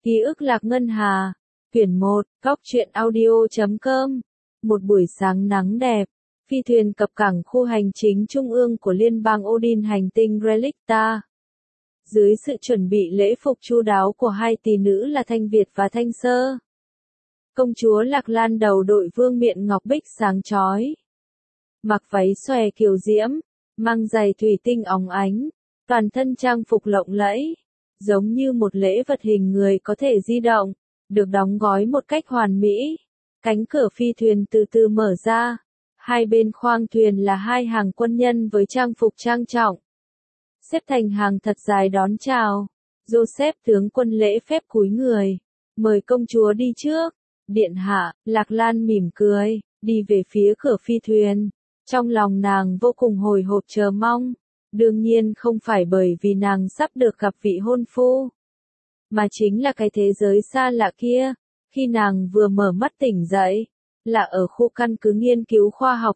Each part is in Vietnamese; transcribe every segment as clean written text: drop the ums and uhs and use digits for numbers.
Ký ức Lạc Ngân Hà, quyển 1, góc truyện audio.com. Một buổi sáng nắng đẹp, phi thuyền cập cảng khu hành chính trung ương của liên bang Odin hành tinh Relicta. Dưới sự chuẩn bị lễ phục chu đáo của hai tỷ nữ là Thanh Việt và Thanh Sơ, công chúa Lạc Lan đầu đội vương miện ngọc bích sáng chói, mặc váy xòe kiều diễm, mang giày thủy tinh óng ánh, toàn thân trang phục lộng lẫy, giống như một lễ vật hình người có thể di động, được đóng gói một cách hoàn mỹ. Cánh cửa phi thuyền từ từ mở ra, hai bên khoang thuyền là hai hàng quân nhân với trang phục trang trọng, xếp thành hàng thật dài đón chào. Joseph tướng quân lễ phép cúi người, mời công chúa đi trước. Điện hạ, Lạc Lan mỉm cười, đi về phía cửa phi thuyền. Trong lòng nàng vô cùng hồi hộp chờ mong. Đương nhiên không phải bởi vì nàng sắp được gặp vị hôn phu, mà chính là cái thế giới xa lạ kia. Khi nàng vừa mở mắt tỉnh dậy, là ở khu căn cứ nghiên cứu khoa học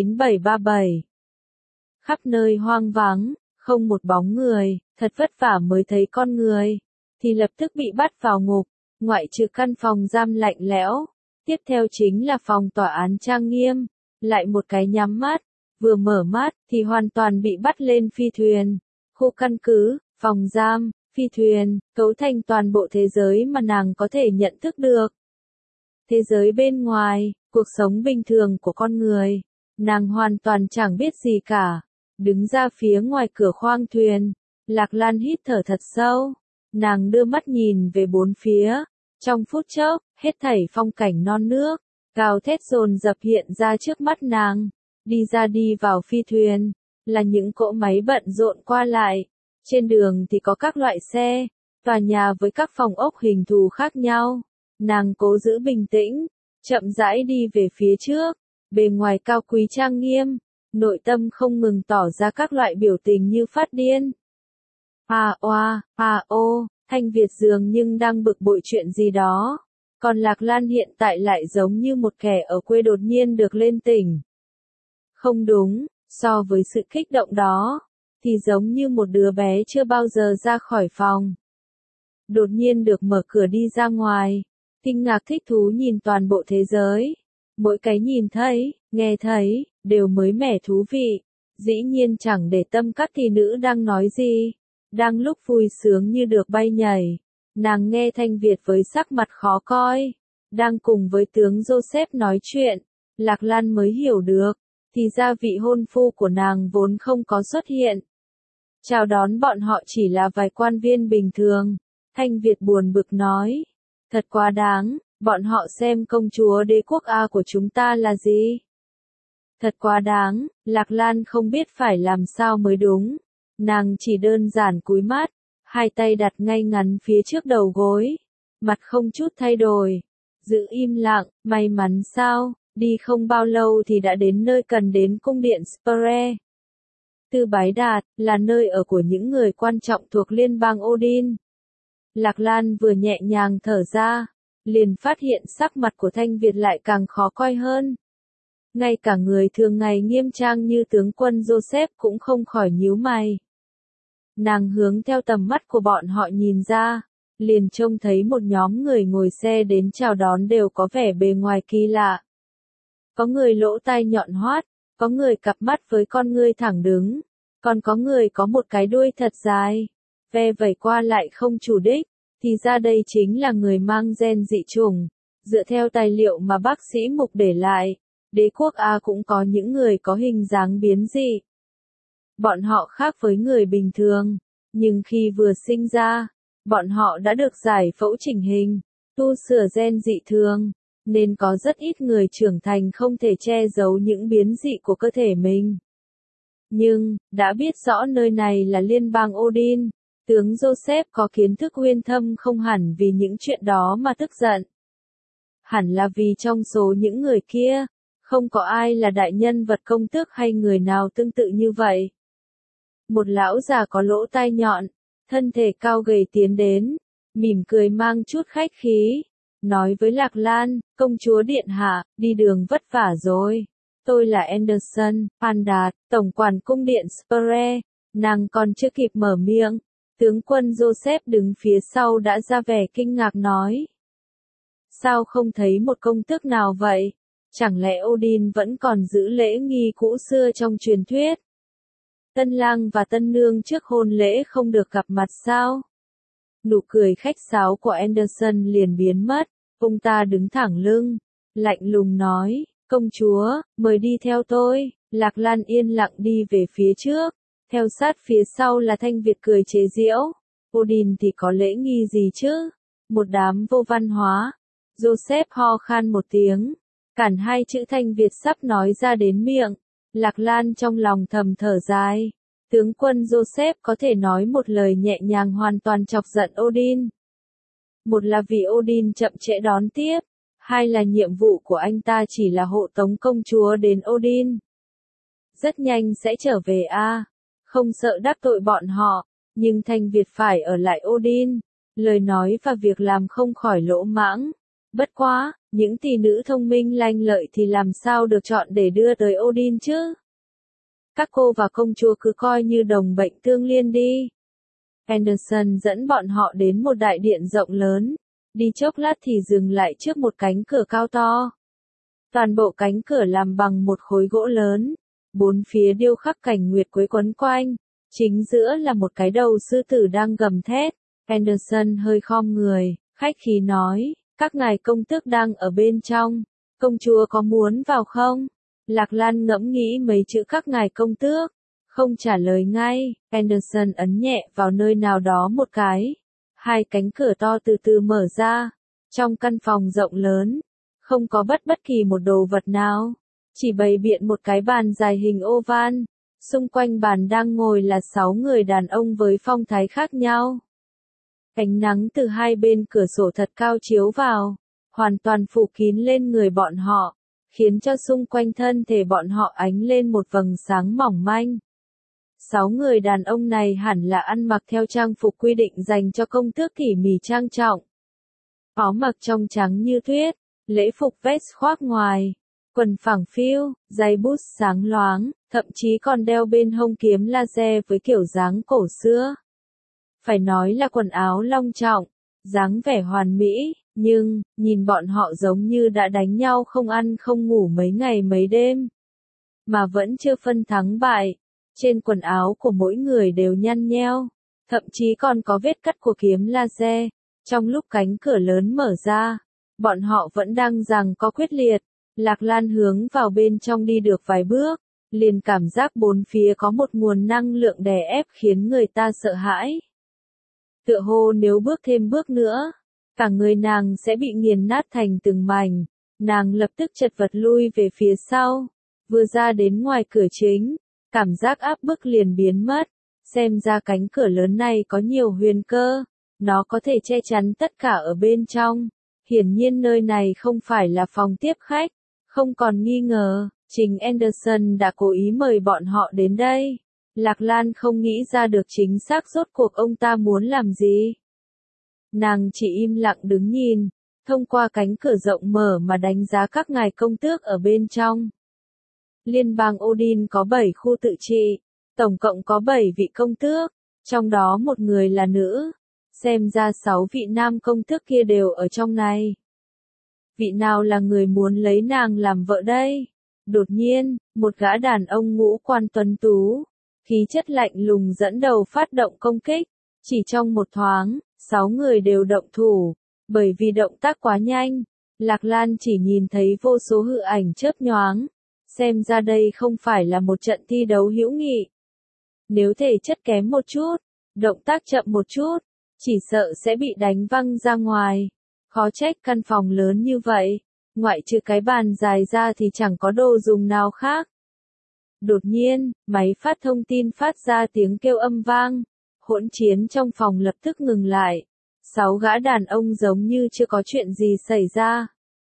G9737. Khắp nơi hoang vắng, không một bóng người, thật vất vả mới thấy con người, thì lập tức bị bắt vào ngục, ngoại trừ căn phòng giam lạnh lẽo. Tiếp theo chính là phòng tòa án trang nghiêm, lại một cái nhắm mắt, vừa mở mắt thì hoàn toàn bị bắt lên phi thuyền. Khu căn cứ, phòng giam, phi thuyền, cấu thành toàn bộ thế giới mà nàng có thể nhận thức được. Thế giới bên ngoài, cuộc sống bình thường của con người, nàng hoàn toàn chẳng biết gì cả. Đứng ra phía ngoài cửa khoang thuyền, Lạc Lan hít thở thật sâu. Nàng đưa mắt nhìn về bốn phía. Trong phút chốc, hết thảy phong cảnh non nước, gào thét dồn dập hiện ra trước mắt nàng. Đi vào phi thuyền, là những cỗ máy bận rộn qua lại. Trên đường thì có các loại xe, tòa nhà với các phòng ốc hình thù khác nhau. Nàng cố giữ bình tĩnh, chậm rãi đi về phía trước, bề ngoài cao quý trang nghiêm, nội tâm không ngừng tỏ ra các loại biểu tình như phát điên. Thanh Việt dường nhưng đang bực bội chuyện gì đó. Còn Lạc Lan hiện tại lại giống như một kẻ ở quê đột nhiên được lên tỉnh. Không đúng, so với sự kích động đó, thì giống như một đứa bé chưa bao giờ ra khỏi phòng. Đột nhiên được mở cửa đi ra ngoài, kinh ngạc thích thú nhìn toàn bộ thế giới. Mỗi cái nhìn thấy, nghe thấy, đều mới mẻ thú vị. Dĩ nhiên chẳng để tâm các thị nữ đang nói gì. Đang lúc vui sướng như được bay nhảy, nàng nghe Thanh Việt với sắc mặt khó coi, đang cùng với tướng Joseph nói chuyện. Lạc Lan mới hiểu được, thì ra vị hôn phu của nàng vốn không có xuất hiện. Chào đón bọn họ chỉ là vài quan viên bình thường. Thanh Việt buồn bực nói, thật quá đáng, bọn họ xem công chúa đế quốc A của chúng ta là gì. Thật quá đáng, Lạc Lan không biết phải làm sao mới đúng. Nàng chỉ đơn giản cúi mắt, hai tay đặt ngay ngắn phía trước đầu gối, mặt không chút thay đổi, giữ im lặng. May mắn sao, đi không bao lâu thì đã đến nơi cần đến, cung điện Spre. Tư Bái Đạt, là nơi ở của những người quan trọng thuộc liên bang Odin. Lạc Lan vừa nhẹ nhàng thở ra, liền phát hiện sắc mặt của Thanh Việt lại càng khó coi hơn. Ngay cả người thường ngày nghiêm trang như tướng quân Joseph cũng không khỏi nhíu mày. Nàng hướng theo tầm mắt của bọn họ nhìn ra, liền trông thấy một nhóm người ngồi xe đến chào đón đều có vẻ bề ngoài kỳ lạ. Có người lỗ tai nhọn hoắt, có người cặp mắt với con ngươi thẳng đứng, còn có người có một cái đuôi thật dài, ve vẩy qua lại không chủ đích. Thì ra đây chính là người mang gen dị chủng. Dựa theo tài liệu mà bác sĩ Mục để lại, đế quốc A cũng có những người có hình dáng biến dị. Bọn họ khác với người bình thường, nhưng khi vừa sinh ra, bọn họ đã được giải phẫu chỉnh hình, tu sửa gen dị thường, nên có rất ít người trưởng thành không thể che giấu những biến dị của cơ thể mình. Nhưng, đã biết rõ nơi này là liên bang Odin, tướng Joseph có kiến thức uyên thâm không hẳn vì những chuyện đó mà tức giận. Hẳn là vì trong số những người kia, không có ai là đại nhân vật công tước hay người nào tương tự như vậy. Một lão già có lỗ tai nhọn, thân thể cao gầy tiến đến, mỉm cười mang chút khách khí, nói với Lạc Lan, công chúa điện hạ, đi đường vất vả rồi. Tôi là Anderson, Phan Đạt, tổng quản cung điện Spre. Nàng còn chưa kịp mở miệng, Tướng quân Joseph đứng phía sau đã ra vẻ kinh ngạc nói. Sao không thấy một công tước nào vậy? Chẳng lẽ Odin vẫn còn giữ lễ nghi cũ xưa trong truyền thuyết? Tân lang và tân nương trước hôn lễ không được gặp mặt sao? Nụ cười khách sáo của Anderson liền biến mất, ông ta đứng thẳng lưng, lạnh lùng nói, công chúa, mời đi theo tôi. Lạc Lan yên lặng đi về phía trước, theo sát phía sau là Thanh Việt cười chế giễu. Odin thì có lễ nghi gì chứ? Một đám vô văn hóa. Joseph ho khan một tiếng, cản hai chữ Thanh Việt sắp nói ra đến miệng. Lạc Lan trong lòng thầm thở dài. Tướng quân Joseph có thể nói một lời nhẹ nhàng hoàn toàn chọc giận Odin. Một là vì Odin chậm trễ đón tiếp, hai là nhiệm vụ của anh ta chỉ là hộ tống công chúa đến Odin. Rất nhanh sẽ trở về không sợ đắc tội bọn họ, nhưng Thanh Việt phải ở lại Odin, lời nói và việc làm không khỏi lỗ mãng. Bất quá, những tỷ nữ thông minh lanh lợi thì làm sao được chọn để đưa tới Odin chứ? Các cô và công chúa cứ coi như đồng bệnh tương liên đi. Anderson dẫn bọn họ đến một đại điện rộng lớn, đi chốc lát thì dừng lại trước một cánh cửa cao to. Toàn bộ cánh cửa làm bằng một khối gỗ lớn, bốn phía điêu khắc cảnh nguyệt quế quấn quanh, chính giữa là một cái đầu sư tử đang gầm thét. Anderson hơi khom người, khách khí nói, các ngài công tước đang ở bên trong, công chúa có muốn vào không? Lạc Lan ngẫm nghĩ mấy chữ các ngài công tước, không trả lời ngay. Anderson ấn nhẹ vào nơi nào đó một cái, hai cánh cửa to từ từ mở ra. Trong căn phòng rộng lớn, không có bất kỳ một đồ vật nào, chỉ bày biện một cái bàn dài hình oval. Xung quanh bàn đang ngồi là 6 người đàn ông với phong thái khác nhau. Ánh nắng từ hai bên cửa sổ thật cao chiếu vào, hoàn toàn phủ kín lên người bọn họ, khiến cho xung quanh thân thể bọn họ ánh lên một vầng sáng mỏng manh. 6 người đàn ông này hẳn là ăn mặc theo trang phục quy định dành cho công tước tỉ mỉ trang trọng. Áo mặc trong trắng như tuyết, lễ phục vest khoác ngoài, quần phẳng phiu, giày boots sáng loáng, thậm chí còn đeo bên hông kiếm laser với kiểu dáng cổ xưa. Phải nói là quần áo long trọng, dáng vẻ hoàn mỹ, nhưng, nhìn bọn họ giống như đã đánh nhau không ăn không ngủ mấy ngày mấy đêm. Mà vẫn chưa phân thắng bại, trên quần áo của mỗi người đều nhăn nheo, thậm chí còn có vết cắt của kiếm laser. Trong lúc cánh cửa lớn mở ra, bọn họ vẫn đang giằng co quyết liệt. Lạc Lan hướng vào bên trong đi được vài bước, liền cảm giác bốn phía có một nguồn năng lượng đè ép khiến người ta sợ hãi. Tựa hồ nếu bước thêm bước nữa, cả người nàng sẽ bị nghiền nát thành từng mảnh. Nàng lập tức chật vật lui về phía sau, vừa ra đến ngoài cửa chính, cảm giác áp bức liền biến mất. Xem ra cánh cửa lớn này có nhiều huyền cơ, nó có thể che chắn tất cả ở bên trong. Hiển nhiên nơi này không phải là phòng tiếp khách. Không còn nghi ngờ, chính Anderson đã cố ý mời bọn họ đến đây. Lạc Lan không nghĩ ra được chính xác rốt cuộc ông ta muốn làm gì. Nàng chỉ im lặng đứng nhìn, thông qua cánh cửa rộng mở mà đánh giá các ngài công tước ở bên trong. Liên bang Odin có 7 khu tự trị, tổng cộng có 7 vị công tước, trong đó một người là nữ. Xem ra 6 vị nam công tước kia đều ở trong này. Vị nào là người muốn lấy nàng làm vợ đây? Đột nhiên, một gã đàn ông ngũ quan tuấn tú, khí chất lạnh lùng dẫn đầu phát động công kích. Chỉ trong một thoáng, 6 người đều động thủ. Bởi vì động tác quá nhanh, Lạc Lan chỉ nhìn thấy vô số hư ảnh chớp nhoáng. Xem ra đây không phải là một trận thi đấu hữu nghị. Nếu thể chất kém một chút, động tác chậm một chút, chỉ sợ sẽ bị đánh văng ra ngoài. Khó trách căn phòng lớn như vậy, ngoại trừ cái bàn dài ra thì chẳng có đồ dùng nào khác. Đột nhiên, máy phát thông tin phát ra tiếng kêu âm vang, hỗn chiến trong phòng lập tức ngừng lại. 6 gã đàn ông giống như chưa có chuyện gì xảy ra.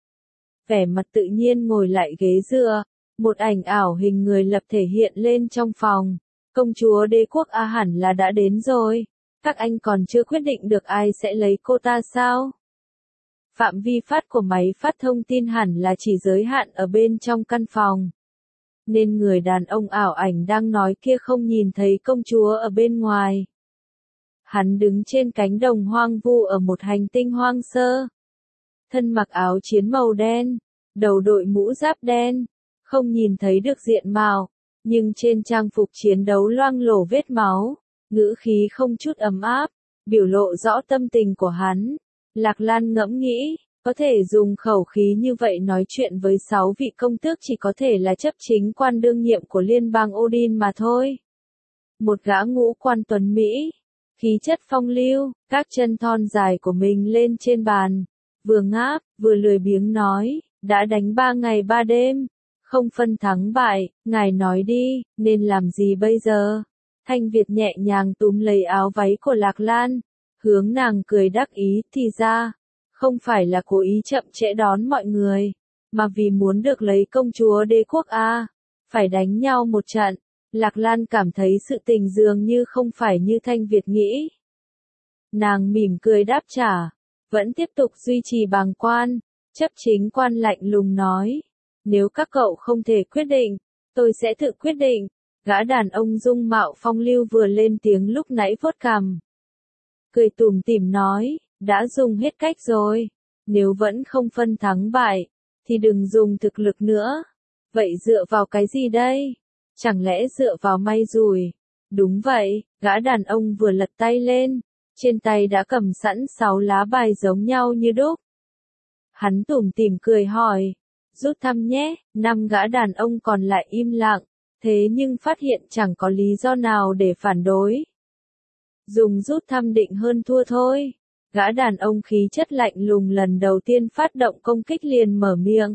Vẻ mặt tự nhiên ngồi lại ghế dựa, một ảnh ảo hình người lập thể hiện lên trong phòng. Công chúa đế quốc hẳn là đã đến rồi, các anh còn chưa quyết định được ai sẽ lấy cô ta sao? Phạm vi phát của máy phát thông tin hẳn là chỉ giới hạn ở bên trong căn phòng. Nên người đàn ông ảo ảnh đang nói kia không nhìn thấy công chúa ở bên ngoài. Hắn đứng trên cánh đồng hoang vu ở một hành tinh hoang sơ. Thân mặc áo chiến màu đen, đầu đội mũ giáp đen, không nhìn thấy được diện mạo, nhưng trên trang phục chiến đấu loang lổ vết máu, ngữ khí không chút ấm áp, biểu lộ rõ tâm tình của hắn. Lạc Lan ngẫm nghĩ, có thể dùng khẩu khí như vậy nói chuyện với 6 vị công tước chỉ có thể là chấp chính quan đương nhiệm của liên bang Odin mà thôi. Một gã ngũ quan tuấn Mỹ, khí chất phong lưu, các chân thon dài của mình lên trên bàn, vừa ngáp, vừa lười biếng nói, đã đánh 3 ngày 3 đêm, không phân thắng bại, ngài nói đi, nên làm gì bây giờ? Thanh Việt nhẹ nhàng túm lấy áo váy của Lạc Lan, hướng nàng cười đắc ý, thì ra, không phải là cố ý chậm trễ đón mọi người, mà vì muốn được lấy công chúa đế quốc a, phải đánh nhau một trận. Lạc Lan cảm thấy sự tình dường như không phải như Thanh Việt nghĩ. Nàng mỉm cười đáp trả, vẫn tiếp tục duy trì bàng quan, chấp chính quan lạnh lùng nói, nếu các cậu không thể quyết định, tôi sẽ tự quyết định. Gã đàn ông dung mạo phong lưu vừa lên tiếng lúc nãy vuốt cằm, cười tủm tỉm nói, đã dùng hết cách rồi, nếu vẫn không phân thắng bại, thì đừng dùng thực lực nữa. Vậy dựa vào cái gì đây? Chẳng lẽ dựa vào may rủi? Đúng vậy, gã đàn ông vừa lật tay lên, trên tay đã cầm sẵn 6 lá bài giống nhau như đúc. Hắn tủm tỉm cười hỏi, rút thăm nhé. 5 gã đàn ông còn lại im lặng, thế nhưng phát hiện chẳng có lý do nào để phản đối. Dùng rút thăm định hơn thua thôi. Gã đàn ông khí chất lạnh lùng lần đầu tiên phát động công kích liền mở miệng.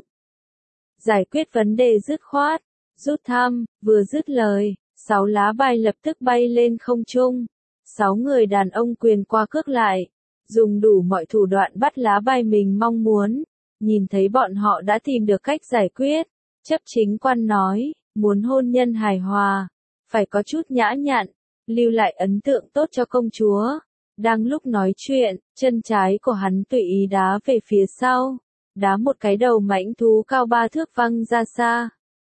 Giải quyết vấn đề dứt khoát. Rút thăm, vừa dứt lời, 6 lá bài lập tức bay lên không trung. 6 người đàn ông quyền qua cước lại, dùng đủ mọi thủ đoạn bắt lá bài mình mong muốn. Nhìn thấy bọn họ đã tìm được cách giải quyết, chấp chính quan nói, muốn hôn nhân hài hòa, phải có chút nhã nhặn, lưu lại ấn tượng tốt cho công chúa. Đang lúc nói chuyện, chân trái của hắn tùy ý đá về phía sau, đá một cái đầu mãnh thú cao 3 thước văng ra xa.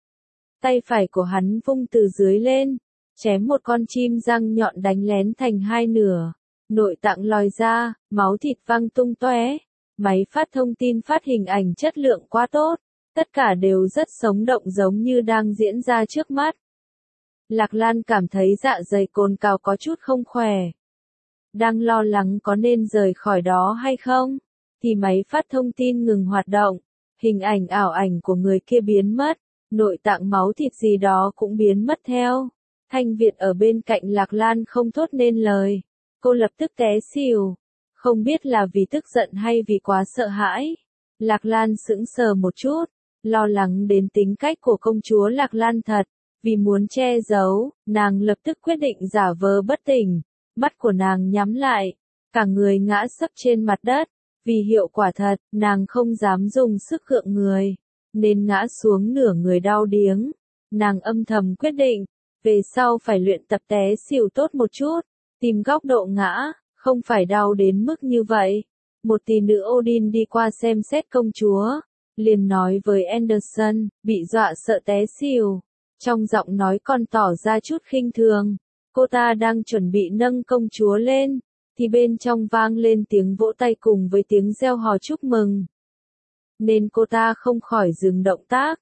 Tay phải của hắn vung từ dưới lên, chém một con chim răng nhọn đánh lén thành 2 nửa, nội tạng lòi ra, máu thịt văng tung tóe. Máy phát thông tin phát hình ảnh chất lượng quá tốt, tất cả đều rất sống động giống như đang diễn ra trước mắt. Lạc Lan cảm thấy dạ dày cồn cào có chút không khỏe. Đang lo lắng có nên rời khỏi đó hay không, thì máy phát thông tin ngừng hoạt động, hình ảnh ảo ảnh của người kia biến mất, nội tạng máu thịt gì đó cũng biến mất theo. Thanh Việt ở bên cạnh Lạc Lan không thốt nên lời, cô lập tức té xỉu. Không biết là vì tức giận hay vì quá sợ hãi. Lạc Lan sững sờ một chút, lo lắng đến tính cách của công chúa Lạc Lan thật. Vì muốn che giấu, nàng lập tức quyết định giả vờ bất tỉnh. Mắt của nàng nhắm lại, cả người ngã sấp trên mặt đất. Vì hiệu quả thật, nàng không dám dùng sức gượng người, nên ngã xuống nửa người đau điếng. Nàng âm thầm quyết định, về sau phải luyện tập té xỉu tốt một chút, tìm góc độ ngã. Không phải đau đến mức như vậy. Một tỷ nữ Odin đi qua xem xét công chúa, liền nói với Anderson, bị dọa sợ té xỉu. Trong giọng nói còn tỏ ra chút khinh thường. Cô ta đang chuẩn bị nâng công chúa lên, thì bên trong vang lên tiếng vỗ tay cùng với tiếng reo hò chúc mừng. Nên cô ta không khỏi dừng động tác.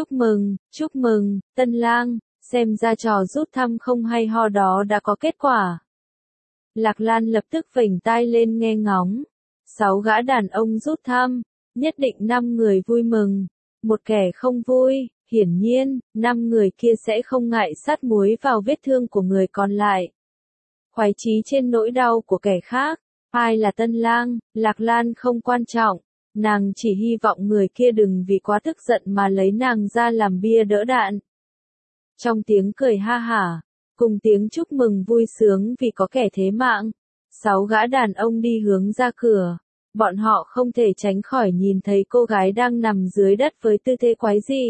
Chúc mừng, tân lang, xem ra trò rút thăm không hay ho đó đã có kết quả. Lạc Lan lập tức vểnh tai lên nghe ngóng. 6 gã đàn ông rút thăm, nhất định 5 người vui mừng, một kẻ không vui, hiển nhiên, 5 người kia sẽ không ngại sát muối vào vết thương của người còn lại. Khoái chí trên nỗi đau của kẻ khác, ai là tân lang, Lạc Lan không quan trọng, nàng chỉ hy vọng người kia đừng vì quá tức giận mà lấy nàng ra làm bia đỡ đạn. Trong tiếng cười ha hả, cùng tiếng chúc mừng vui sướng vì có kẻ thế mạng, 6 gã đàn ông đi hướng ra cửa. Bọn họ không thể tránh khỏi nhìn thấy cô gái đang nằm dưới đất với tư thế quái dị.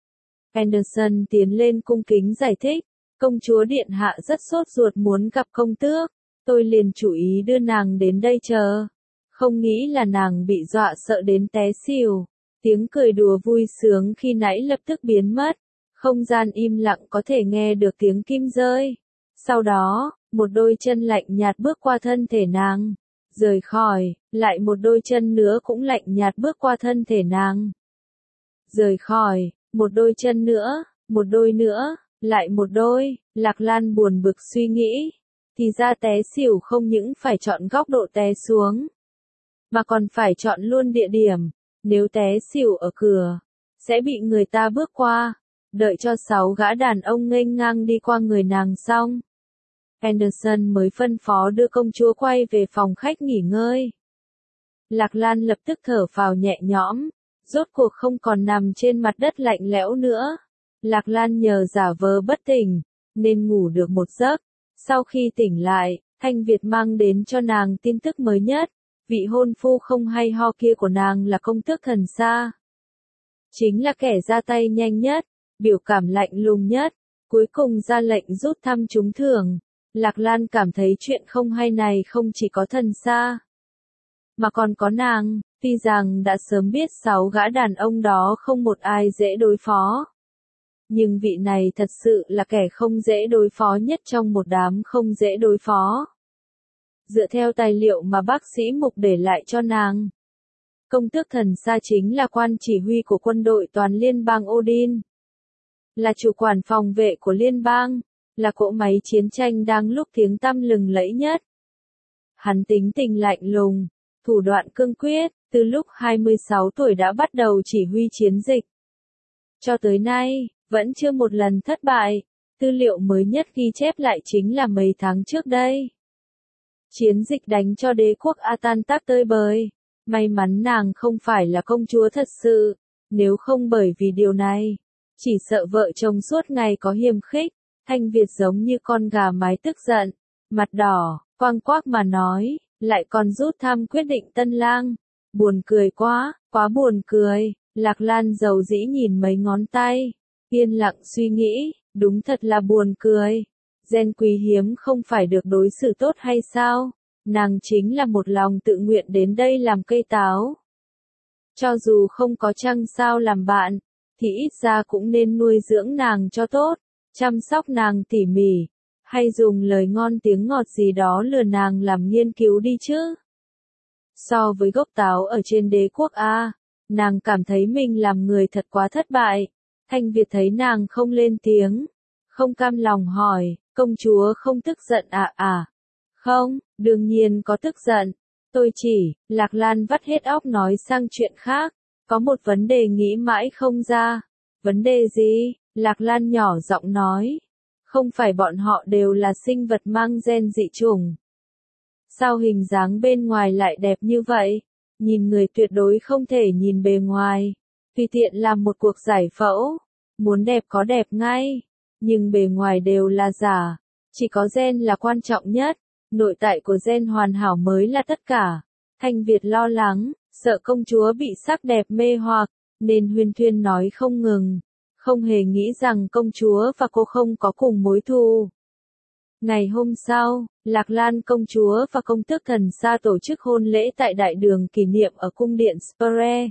Anderson tiến lên cung kính giải thích, công chúa điện hạ rất sốt ruột muốn gặp công tước, tôi liền chủ ý đưa nàng đến đây chờ. Không nghĩ là nàng bị dọa sợ đến té xỉu. Tiếng cười đùa vui sướng khi nãy lập tức biến mất. Không gian im lặng có thể nghe được tiếng kim rơi. Sau đó, một đôi chân lạnh nhạt bước qua thân thể nàng, rời khỏi, lại một đôi chân nữa cũng lạnh nhạt bước qua thân thể nàng. Rời khỏi, một đôi chân nữa, một đôi nữa, lại một đôi, Lạc Lan buồn bực suy nghĩ, thì ra té xỉu không những phải chọn góc độ té xuống, mà còn phải chọn luôn địa điểm, nếu té xỉu ở cửa, sẽ bị người ta bước qua, đợi cho 6 gã đàn ông nghênh ngang đi qua người nàng xong. Anderson mới phân phó đưa công chúa quay về phòng khách nghỉ ngơi. Lạc Lan lập tức thở phào nhẹ nhõm, rốt cuộc không còn nằm trên mặt đất lạnh lẽo nữa. Lạc Lan nhờ giả vờ bất tỉnh, nên ngủ được một giấc. Sau khi tỉnh lại, Thanh Việt mang đến cho nàng tin tức mới nhất. Vị hôn phu không hay ho kia của nàng là công tước Thần Sa. Chính là kẻ ra tay nhanh nhất, biểu cảm lạnh lùng nhất, cuối cùng ra lệnh rút thăm trúng thưởng. Lạc Lan cảm thấy chuyện không hay này không chỉ có Thần Sa, mà còn có nàng, tuy rằng đã sớm biết 6 gã đàn ông đó không một ai dễ đối phó. Nhưng vị này thật sự là kẻ không dễ đối phó nhất trong một đám không dễ đối phó. Dựa theo tài liệu mà bác sĩ Mục để lại cho nàng, công tước Thần Sa chính là quan chỉ huy của quân đội toàn liên bang Odin, là chủ quản phòng vệ của liên bang, là cỗ máy chiến tranh đang lúc tiếng tăm lừng lẫy nhất. Hắn tính tình lạnh lùng, thủ đoạn cương quyết, từ lúc 26 tuổi đã bắt đầu chỉ huy chiến dịch. Cho tới nay, vẫn chưa một lần thất bại, tư liệu mới nhất ghi chép lại chính là mấy tháng trước đây. Chiến dịch đánh cho đế quốc Atantak tơi bời, may mắn nàng không phải là công chúa thật sự, nếu không bởi vì điều này, chỉ sợ vợ chồng suốt ngày có hiềm khích. Thanh Việt giống như con gà mái tức giận, mặt đỏ, quang quác mà nói, lại còn rút thăm quyết định tân lang. Buồn cười quá, quá buồn cười. Lạc Lan dầu dĩ nhìn mấy ngón tay, yên lặng suy nghĩ, đúng thật là buồn cười. Gen quý hiếm không phải được đối xử tốt hay sao? Nàng chính là một lòng tự nguyện đến đây làm cây táo. Cho dù không có trăng sao làm bạn, thì ít ra cũng nên nuôi dưỡng nàng cho tốt, chăm sóc nàng tỉ mỉ, hay dùng lời ngon tiếng ngọt gì đó lừa nàng làm nghiên cứu đi chứ. So với gốc táo ở trên đế quốc A, nàng cảm thấy mình làm người thật quá thất bại. Thanh Việt thấy nàng không lên tiếng, không cam lòng hỏi, công chúa không tức giận à? Không, đương nhiên có tức giận. Tôi chỉ, Lạc Lan vắt hết óc nói sang chuyện khác, có một vấn đề nghĩ mãi không ra. Vấn đề gì? Lạc Lan nhỏ giọng nói. Không phải bọn họ đều là sinh vật mang gen dị chủng. Sao hình dáng bên ngoài lại đẹp như vậy? Nhìn người tuyệt đối không thể nhìn bề ngoài. Tùy tiện làm một cuộc giải phẫu. Muốn đẹp có đẹp ngay. Nhưng bề ngoài đều là giả. Chỉ có gen là quan trọng nhất. Nội tại của gen hoàn hảo mới là tất cả. Thanh Việt lo lắng, sợ công chúa bị sắc đẹp mê hoặc, nên huyên thuyên nói không ngừng. Không hề nghĩ rằng công chúa và cô không có cùng mối thù. Ngày hôm sau, Lạc Lan công chúa và công tước Thần Sa tổ chức hôn lễ tại đại đường kỷ niệm ở cung điện Spare.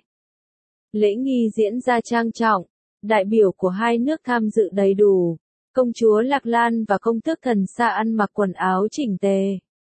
Lễ nghi diễn ra trang trọng, đại biểu của hai nước tham dự đầy đủ. Công chúa Lạc Lan và công tước Thần Sa ăn mặc quần áo chỉnh tề,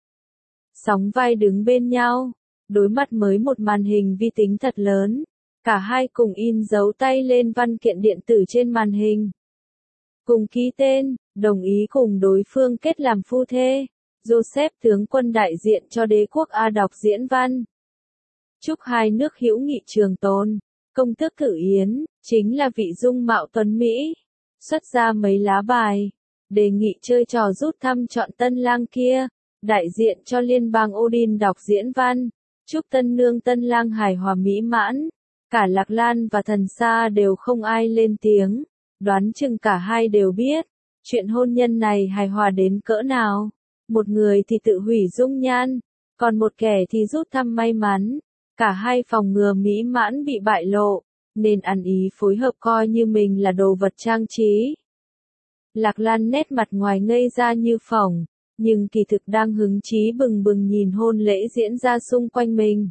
sóng vai đứng bên nhau, đối mặt với một màn hình vi tính thật lớn. Cả hai cùng in dấu tay lên văn kiện điện tử trên màn hình. Cùng ký tên, đồng ý cùng đối phương kết làm phu thê. Joseph tướng quân đại diện cho đế quốc A đọc diễn văn. Chúc hai nước hữu nghị trường tồn. Công tước Cử Yến, chính là vị dung mạo tuấn Mỹ. Xuất ra mấy lá bài. Đề nghị chơi trò rút thăm chọn tân lang kia. Đại diện cho liên bang Odin đọc diễn văn. Chúc tân nương tân lang hài hòa mỹ mãn. Cả Lạc Lan và Thần Sa đều không ai lên tiếng, đoán chừng cả hai đều biết, chuyện hôn nhân này hài hòa đến cỡ nào. Một người thì tự hủy dung nhan, còn một kẻ thì rút thăm may mắn. Cả hai phòng ngừa mỹ mãn bị bại lộ, nên ăn ý phối hợp coi như mình là đồ vật trang trí. Lạc Lan nét mặt ngoài ngây ra như phỏng, nhưng kỳ thực đang hứng chí bừng bừng nhìn hôn lễ diễn ra xung quanh mình.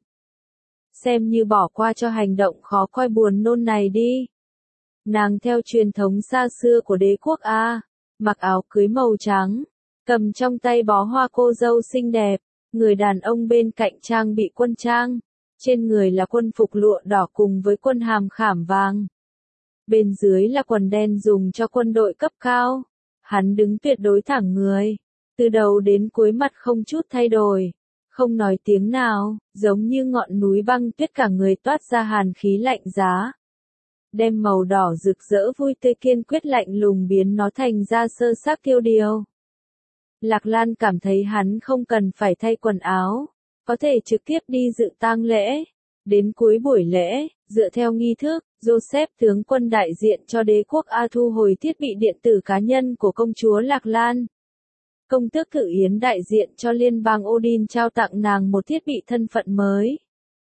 Xem như bỏ qua cho hành động khó coi buồn nôn này đi. Nàng theo truyền thống xa xưa của đế quốc A, mặc áo cưới màu trắng, cầm trong tay bó hoa cô dâu xinh đẹp, người đàn ông bên cạnh trang bị quân trang, trên người là quân phục lụa đỏ cùng với quân hàm khảm vàng. Bên dưới là quần đen dùng cho quân đội cấp cao. Hắn đứng tuyệt đối thẳng người, từ đầu đến cuối mặt không chút thay đổi, không nói tiếng nào, giống như ngọn núi băng tuyết, cả người toát ra hàn khí lạnh giá. Đem màu đỏ rực rỡ vui tươi kiên quyết lạnh lùng biến nó thành ra sơ xác tiêu điều. Lạc Lan cảm thấy hắn không cần phải thay quần áo, có thể trực tiếp đi dự tang lễ. Đến cuối buổi lễ, dựa theo nghi thức, Joseph tướng quân đại diện cho đế quốc A thu hồi thiết bị điện tử cá nhân của công chúa Lạc Lan. Công tước Cự Yến đại diện cho liên bang Odin trao tặng nàng một thiết bị thân phận mới.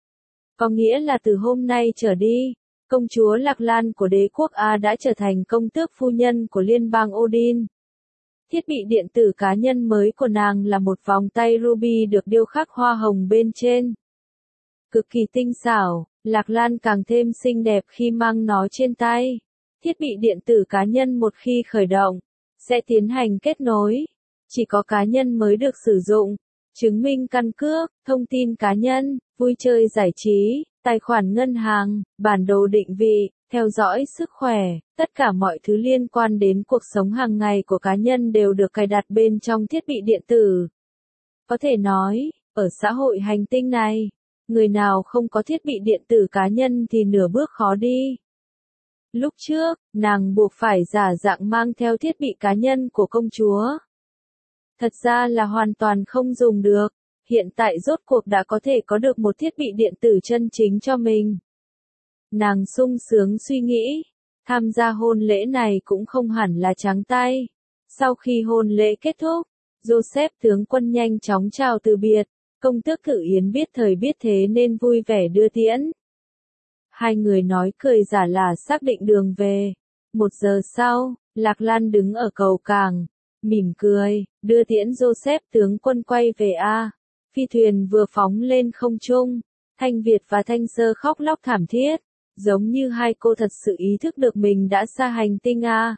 Có nghĩa là từ hôm nay trở đi, công chúa Lạc Lan của đế quốc A đã trở thành công tước phu nhân của liên bang Odin. Thiết bị điện tử cá nhân mới của nàng là một vòng tay ruby được điêu khắc hoa hồng bên trên. Cực kỳ tinh xảo, Lạc Lan càng thêm xinh đẹp khi mang nó trên tay. Thiết bị điện tử cá nhân một khi khởi động, sẽ tiến hành kết nối. Chỉ có cá nhân mới được sử dụng, chứng minh căn cước, thông tin cá nhân, vui chơi giải trí, tài khoản ngân hàng, bản đồ định vị, theo dõi sức khỏe, tất cả mọi thứ liên quan đến cuộc sống hàng ngày của cá nhân đều được cài đặt bên trong thiết bị điện tử. Có thể nói, ở xã hội hành tinh này, người nào không có thiết bị điện tử cá nhân thì nửa bước khó đi. Lúc trước, nàng buộc phải giả dạng mang theo thiết bị cá nhân của công chúa. Thật ra là hoàn toàn không dùng được, hiện tại rốt cuộc đã có thể có được một thiết bị điện tử chân chính cho mình. Nàng sung sướng suy nghĩ, tham gia hôn lễ này cũng không hẳn là trắng tay. Sau khi hôn lễ kết thúc, Joseph tướng quân nhanh chóng chào từ biệt, công tước Cự Yến biết thời biết thế nên vui vẻ đưa tiễn. Hai người nói cười giả là xác định đường về. 1 giờ sau, Lạc Lan đứng ở cầu cảng, mỉm cười, đưa tiễn Joseph tướng quân quay về A. Phi thuyền vừa phóng lên không trung, Thanh Việt và Thanh Sơ khóc lóc thảm thiết, giống như hai cô thật sự ý thức được mình đã xa hành tinh A.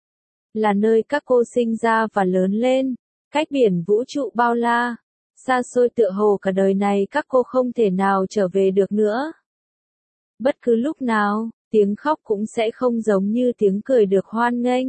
Là nơi các cô sinh ra và lớn lên, cách biển vũ trụ bao la, xa xôi tựa hồ cả đời này các cô không thể nào trở về được nữa. Bất cứ lúc nào, tiếng khóc cũng sẽ không giống như tiếng cười được hoan nghênh.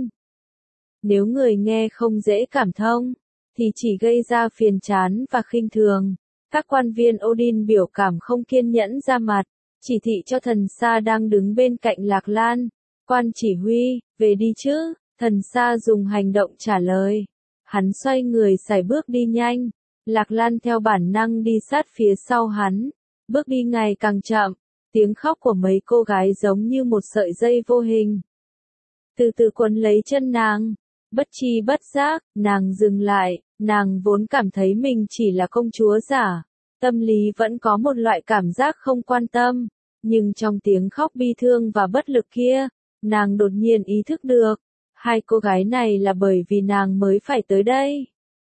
Nếu người nghe không dễ cảm thông, thì chỉ gây ra phiền chán và khinh thường. Các quan viên Odin biểu cảm không kiên nhẫn ra mặt, chỉ thị cho thần Sa đang đứng bên cạnh Lạc Lan. Quan chỉ huy, về đi chứ, thần Sa dùng hành động trả lời. Hắn xoay người sải bước đi nhanh, Lạc Lan theo bản năng đi sát phía sau hắn, bước đi ngày càng chậm, tiếng khóc của mấy cô gái giống như một sợi dây vô hình. Từ từ quấn lấy chân nàng, bất tri bất giác, nàng dừng lại, nàng vốn cảm thấy mình chỉ là công chúa giả, tâm lý vẫn có một loại cảm giác không quan tâm, nhưng trong tiếng khóc bi thương và bất lực kia, nàng đột nhiên ý thức được, hai cô gái này là bởi vì nàng mới phải tới đây.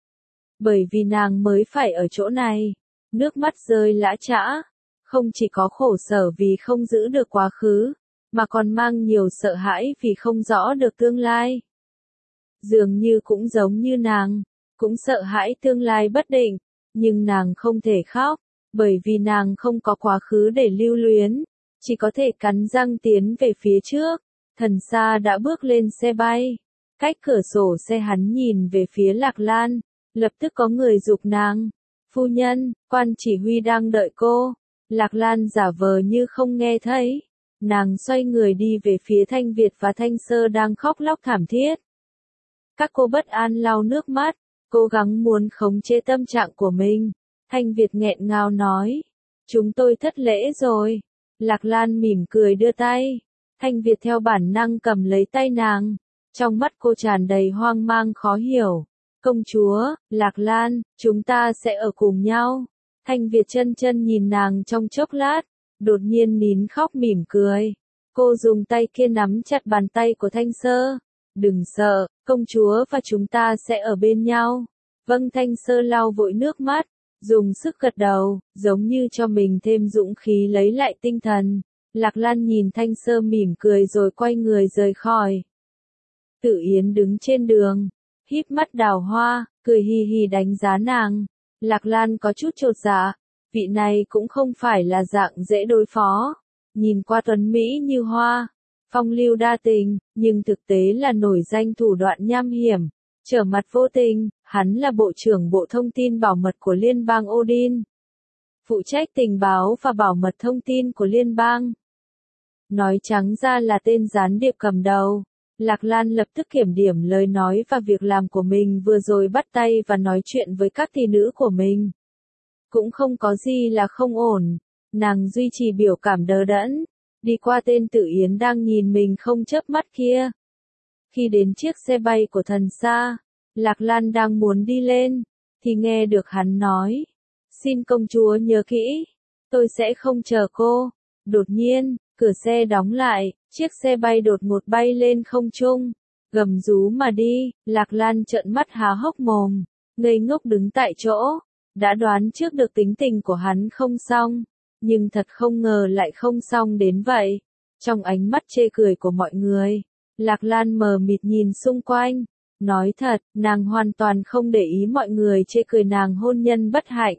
Bởi vì nàng mới phải ở chỗ này, nước mắt rơi lã chã, không chỉ có khổ sở vì không giữ được quá khứ, mà còn mang nhiều sợ hãi vì không rõ được tương lai. Dường như cũng giống như nàng, cũng sợ hãi tương lai bất định, nhưng nàng không thể khóc, bởi vì nàng không có quá khứ để lưu luyến, chỉ có thể cắn răng tiến về phía trước. Thần Sa đã bước lên xe bay, cách cửa sổ xe hắn nhìn về phía Lạc Lan, lập tức có người giục nàng, phu nhân, quan chỉ huy đang đợi cô. Lạc Lan giả vờ như không nghe thấy, nàng xoay người đi về phía Thanh Việt và Thanh Sơ đang khóc lóc thảm thiết. Các cô bất an lau nước mắt, cố gắng muốn khống chế tâm trạng của mình. Thanh Việt nghẹn ngào nói, chúng tôi thất lễ rồi. Lạc Lan mỉm cười đưa tay, Thanh Việt theo bản năng cầm lấy tay nàng, trong mắt cô tràn đầy hoang mang khó hiểu. Công chúa, Lạc Lan, chúng ta sẽ ở cùng nhau. Thanh Việt chân chân nhìn nàng trong chốc lát, đột nhiên nín khóc mỉm cười. Cô dùng tay kia nắm chặt bàn tay của Thanh Sơ. Đừng sợ, công chúa và chúng ta sẽ ở bên nhau. Vâng, Thanh Sơ lau vội nước mắt, dùng sức gật đầu, giống như cho mình thêm dũng khí lấy lại tinh thần. Lạc Lan nhìn Thanh Sơ mỉm cười rồi quay người rời khỏi. Tự Yến đứng trên đường, híp mắt đào hoa, cười hì hì đánh giá nàng. Lạc Lan có chút chột dạ, vị này cũng không phải là dạng dễ đối phó. Nhìn qua tuấn Mỹ như hoa, phong lưu đa tình, nhưng thực tế là nổi danh thủ đoạn nham hiểm, trở mặt vô tình. Hắn là Bộ trưởng Bộ Thông tin Bảo mật của Liên bang Odin, phụ trách tình báo và bảo mật thông tin của liên bang. Nói trắng ra là tên gián điệp cầm đầu. Lạc Lan lập tức kiểm điểm lời nói và việc làm của mình vừa rồi, bắt tay và nói chuyện với các thị nữ của mình. Cũng không có gì là không ổn. Nàng duy trì biểu cảm đờ đẫn, đi qua tên Tử Yến đang nhìn mình không chớp mắt kia. Khi đến chiếc xe bay của thần xa, Lạc Lan đang muốn đi lên, thì nghe được hắn nói: "Xin công chúa nhớ kỹ, tôi sẽ không chờ cô." Đột nhiên, cửa xe đóng lại, chiếc xe bay đột ngột bay lên không trung, gầm rú mà đi. Lạc Lan trợn mắt há hốc mồm, ngây ngốc đứng tại chỗ, đã đoán trước được tính tình của hắn không xong, nhưng thật không ngờ lại không xong đến vậy. Trong ánh mắt chê cười của mọi người, Lạc Lan mờ mịt nhìn xung quanh. Nói thật, nàng hoàn toàn không để ý mọi người chê cười nàng hôn nhân bất hạnh.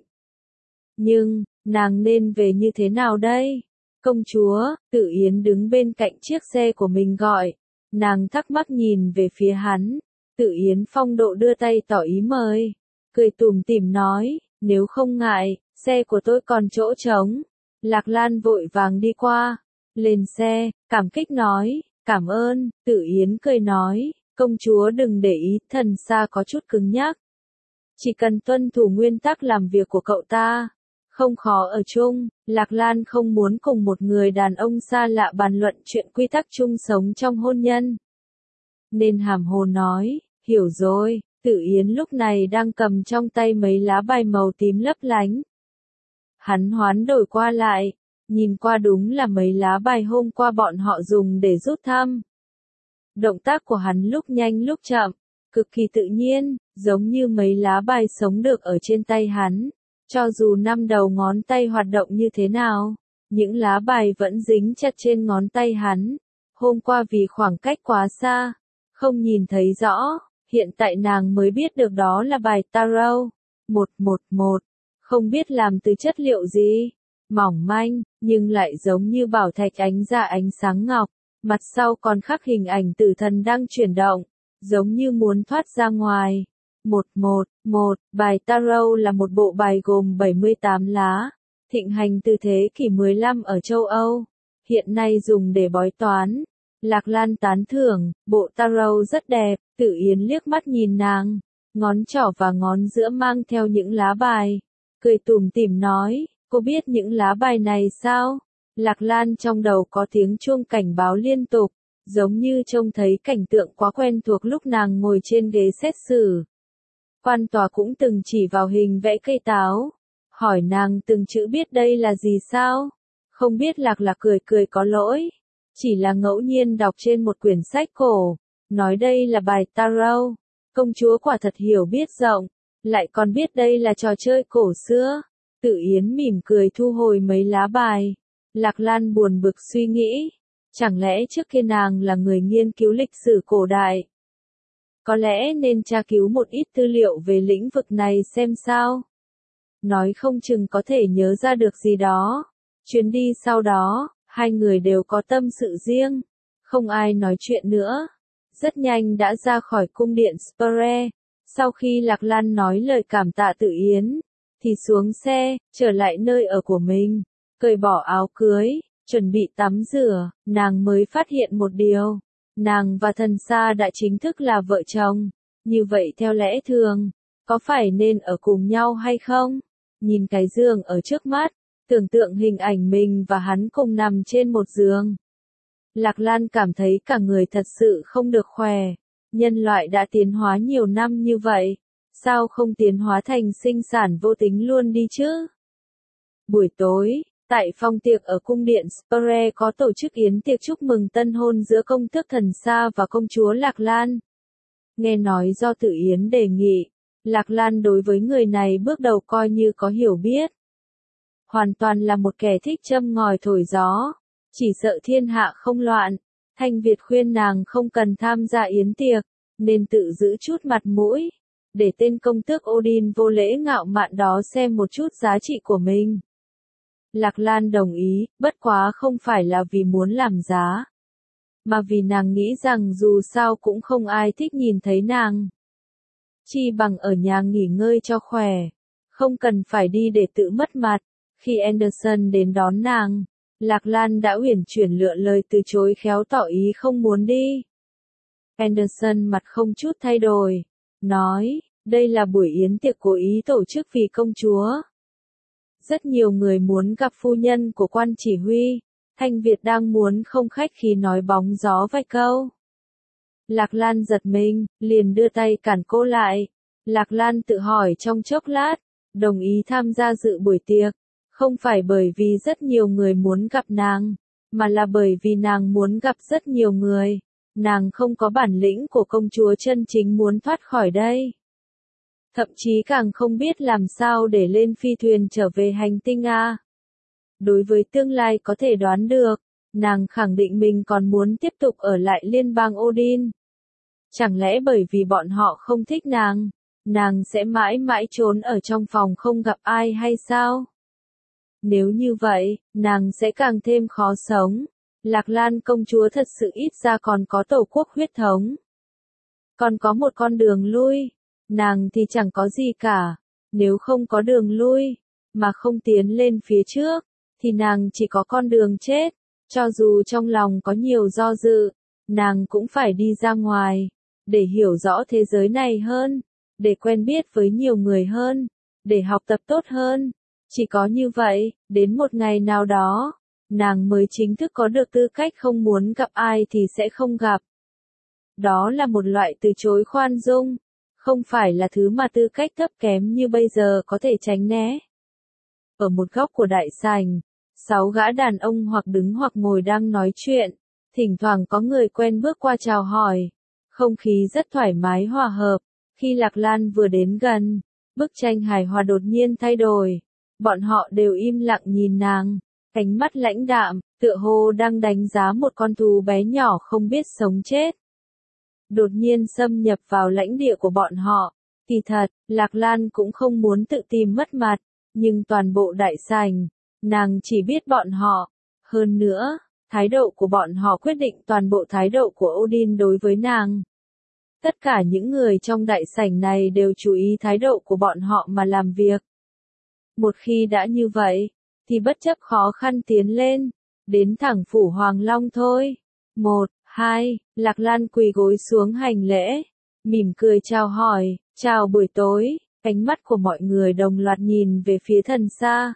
Nhưng, nàng nên về như thế nào đây? Công chúa, Tử Yến đứng bên cạnh chiếc xe của mình gọi. Nàng thắc mắc nhìn về phía hắn. Tử Yến phong độ đưa tay tỏ ý mời, cười tủm tỉm nói: "Nếu không ngại, xe của tôi còn chỗ trống." Lạc Lan vội vàng đi qua, lên xe, cảm kích nói: "Cảm ơn." Tử Yến cười nói: "Công chúa đừng để ý, thần xa có chút cứng nhắc. Chỉ cần tuân thủ nguyên tắc làm việc của cậu ta, không khó ở chung." Lạc Lan không muốn cùng một người đàn ông xa lạ bàn luận chuyện quy tắc chung sống trong hôn nhân, nên hàm hồ nói: "Hiểu rồi." Tử Yến lúc này đang cầm trong tay mấy lá bài màu tím lấp lánh. Hắn hoán đổi qua lại, nhìn qua đúng là mấy lá bài hôm qua bọn họ dùng để rút thăm. Động tác của hắn lúc nhanh lúc chậm, cực kỳ tự nhiên, giống như mấy lá bài sống được ở trên tay hắn. Cho dù năm đầu ngón tay hoạt động như thế nào, những lá bài vẫn dính chặt trên ngón tay hắn. Hôm qua vì khoảng cách quá xa, không nhìn thấy rõ, hiện tại nàng mới biết được đó là bài tarot. 111, không biết làm từ chất liệu gì, mỏng manh, nhưng lại giống như bảo thạch ánh ra ánh sáng ngọc. Mặt sau còn khắc hình ảnh tử thần đang chuyển động, giống như muốn thoát ra ngoài. 111, bài tarot là một bộ bài gồm 78 lá, thịnh hành từ thế kỷ 15 ở châu Âu, hiện nay dùng để bói toán. Lạc Lan tán thưởng, bộ tarot rất đẹp. Tử Yến liếc mắt nhìn nàng, ngón trỏ và ngón giữa mang theo những lá bài, cười tủm tỉm nói: "Cô biết những lá bài này sao?" Lạc Lan trong đầu có tiếng chuông cảnh báo liên tục, giống như trông thấy cảnh tượng quá quen thuộc lúc nàng ngồi trên ghế xét xử. Quan tòa cũng từng chỉ vào hình vẽ cây táo, hỏi nàng từng chữ biết đây là gì sao? Không biết. Lạc Lạc cười cười có lỗi, chỉ là ngẫu nhiên đọc trên một quyển sách cổ, nói đây là bài tarot. Công chúa quả thật hiểu biết rộng, lại còn biết đây là trò chơi cổ xưa. Tử Yến mỉm cười thu hồi mấy lá bài. Lạc Lan buồn bực suy nghĩ, chẳng lẽ trước kia nàng là người nghiên cứu lịch sử cổ đại? Có lẽ nên tra cứu một ít tư liệu về lĩnh vực này xem sao. Nói không chừng có thể nhớ ra được gì đó. Chuyến đi sau đó, hai người đều có tâm sự riêng, không ai nói chuyện nữa. Rất nhanh đã ra khỏi cung điện Spire. Sau khi Lạc Lan nói lời cảm tạ Tử Yến, thì xuống xe, trở lại nơi ở của mình, cởi bỏ áo cưới, chuẩn bị tắm rửa. Nàng mới phát hiện một điều, nàng và thần xa đã chính thức là vợ chồng. Như vậy theo lẽ thường, có phải nên ở cùng nhau hay không? Nhìn cái giường ở trước mắt, tưởng tượng hình ảnh mình và hắn cùng nằm trên một giường. Lạc Lan cảm thấy cả người thật sự không được khỏe. Nhân loại đã tiến hóa nhiều năm như vậy, sao không tiến hóa thành sinh sản vô tính luôn đi chứ? Buổi tối, tại phòng tiệc ở cung điện Spire có tổ chức yến tiệc chúc mừng tân hôn giữa công tước thần xa và công chúa Lạc Lan. Nghe nói do Tử Yến đề nghị, Lạc Lan đối với người này bước đầu coi như có hiểu biết. Hoàn toàn là một kẻ thích châm ngòi thổi gió, chỉ sợ thiên hạ không loạn. Thanh Việt khuyên nàng không cần tham gia yến tiệc, nên tự giữ chút mặt mũi, để tên công tước Odin vô lễ ngạo mạn đó xem một chút giá trị của mình. Lạc Lan đồng ý, bất quá không phải là vì muốn làm giá, mà vì nàng nghĩ rằng dù sao cũng không ai thích nhìn thấy nàng. Chi bằng ở nhà nghỉ ngơi cho khỏe, không cần phải đi để tự mất mặt. Khi Anderson đến đón nàng, Lạc Lan đã uyển chuyển lựa lời từ chối khéo tỏ ý không muốn đi. Anderson mặt không chút thay đổi, nói, đây là buổi yến tiệc cố ý tổ chức vì công chúa. Rất nhiều người muốn gặp phu nhân của quan chỉ huy, Thanh Việt đang muốn không khách khí nói bóng gió vài câu. Lạc Lan giật mình, liền đưa tay cản cô lại. Lạc Lan tự hỏi trong chốc lát, đồng ý tham gia dự buổi tiệc, không phải bởi vì rất nhiều người muốn gặp nàng, mà là bởi vì nàng muốn gặp rất nhiều người. Nàng không có bản lĩnh của công chúa chân chính muốn thoát khỏi đây. Thậm chí càng không biết làm sao để lên phi thuyền trở về hành tinh A. Đối với tương lai có thể đoán được, nàng khẳng định mình còn muốn tiếp tục ở lại liên bang Odin. Chẳng lẽ bởi vì bọn họ không thích nàng sẽ mãi mãi trốn ở trong phòng không gặp ai hay sao? Nếu như vậy, nàng sẽ càng thêm khó sống. Lạc Lan công chúa thật sự ít ra còn có tổ quốc huyết thống. Còn có một con đường lui, nàng thì chẳng có gì cả. Nếu không có đường lui, mà không tiến lên phía trước, thì nàng chỉ có con đường chết. Cho dù trong lòng có nhiều do dự, nàng cũng phải đi ra ngoài, để hiểu rõ thế giới này hơn, để quen biết với nhiều người hơn, để học tập tốt hơn. Chỉ có như vậy, đến một ngày nào đó, nàng mới chính thức có được tư cách không muốn gặp ai thì sẽ không gặp. Đó là một loại từ chối khoan dung, không phải là thứ mà tư cách thấp kém như bây giờ có thể tránh né. Ở một góc của đại sảnh, 6 gã đàn ông hoặc đứng hoặc ngồi đang nói chuyện, thỉnh thoảng có người quen bước qua chào hỏi. Không khí rất thoải mái hòa hợp. Khi Lạc Lan vừa đến gần, bức tranh hài hòa đột nhiên thay đổi. Bọn họ đều im lặng nhìn nàng, ánh mắt lãnh đạm, tựa hồ đang đánh giá một con thú bé nhỏ không biết sống chết. Đột nhiên xâm nhập vào lãnh địa của bọn họ. Kỳ thật, Lạc Lan cũng không muốn tự tìm mất mặt, nhưng toàn bộ đại sảnh, nàng chỉ biết bọn họ. Hơn nữa, thái độ của bọn họ quyết định toàn bộ thái độ của Odin đối với nàng. Tất cả những người trong đại sảnh này đều chú ý thái độ của bọn họ mà làm việc. Một khi đã như vậy, thì bất chấp khó khăn tiến lên, đến thẳng phủ Hoàng Long thôi. 1, 2, Lạc Lan quỳ gối xuống hành lễ, mỉm cười chào hỏi, chào buổi tối, ánh mắt của mọi người đồng loạt nhìn về phía thần xa.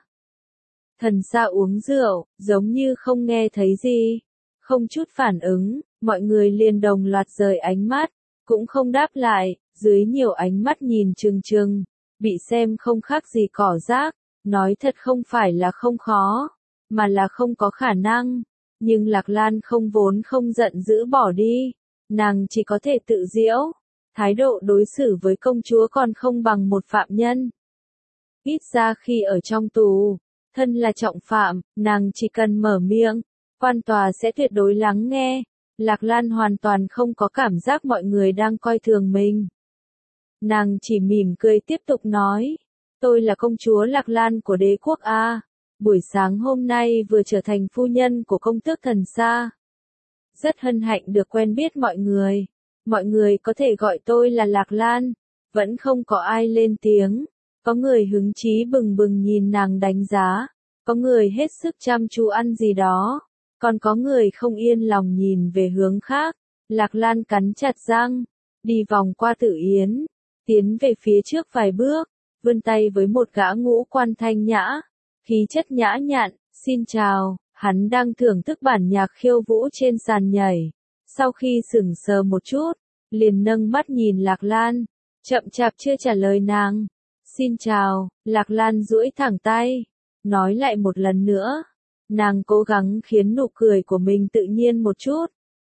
Thần xa uống rượu, giống như không nghe thấy gì, không chút phản ứng, mọi người liền đồng loạt rời ánh mắt, cũng không đáp lại, dưới nhiều ánh mắt nhìn trừng trừng, bị xem không khác gì cỏ rác, nói thật không phải là không khó, mà là không có khả năng, nhưng Lạc Lan vốn không giận dữ bỏ đi, nàng chỉ có thể tự giễu, thái độ đối xử với công chúa còn không bằng một phạm nhân. Ít ra khi ở trong tù, thân là trọng phạm, nàng chỉ cần mở miệng, quan tòa sẽ tuyệt đối lắng nghe. Lạc Lan hoàn toàn không có cảm giác mọi người đang coi thường mình. Nàng chỉ mỉm cười tiếp tục nói, tôi là công chúa Lạc Lan của đế quốc A. Buổi sáng hôm nay vừa trở thành phu nhân của công tước thần xa. Rất hân hạnh được quen biết mọi người. Mọi người có thể gọi tôi là Lạc Lan. Vẫn không có ai lên tiếng. Có người hứng chí bừng bừng nhìn nàng đánh giá. Có người hết sức chăm chú ăn gì đó. Còn có người không yên lòng nhìn về hướng khác. Lạc Lan cắn chặt răng, đi vòng qua Tử Yến, tiến về phía trước vài bước, vươn tay với một gã ngũ quan thanh nhã, khí chất nhã nhặn, xin chào, hắn đang thưởng thức bản nhạc khiêu vũ trên sàn nhảy. Sau khi sững sờ một chút, liền nâng mắt nhìn Lạc Lan, chậm chạp chưa trả lời nàng. Xin chào, Lạc Lan duỗi thẳng tay, nói lại một lần nữa. Nàng cố gắng khiến nụ cười của mình tự nhiên một chút.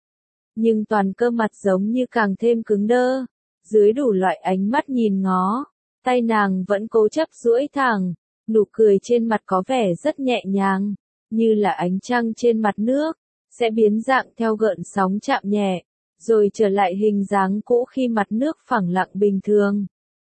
Nhưng toàn cơ mặt giống như càng thêm cứng đơ. Dưới đủ loại ánh mắt nhìn ngó, tay nàng vẫn cố chấp duỗi thẳng. Nụ cười trên mặt có vẻ rất nhẹ nhàng, như là ánh trăng trên mặt nước, sẽ biến dạng theo gợn sóng chạm nhẹ. rồi trở lại hình dáng cũ khi mặt nước phẳng lặng bình thường.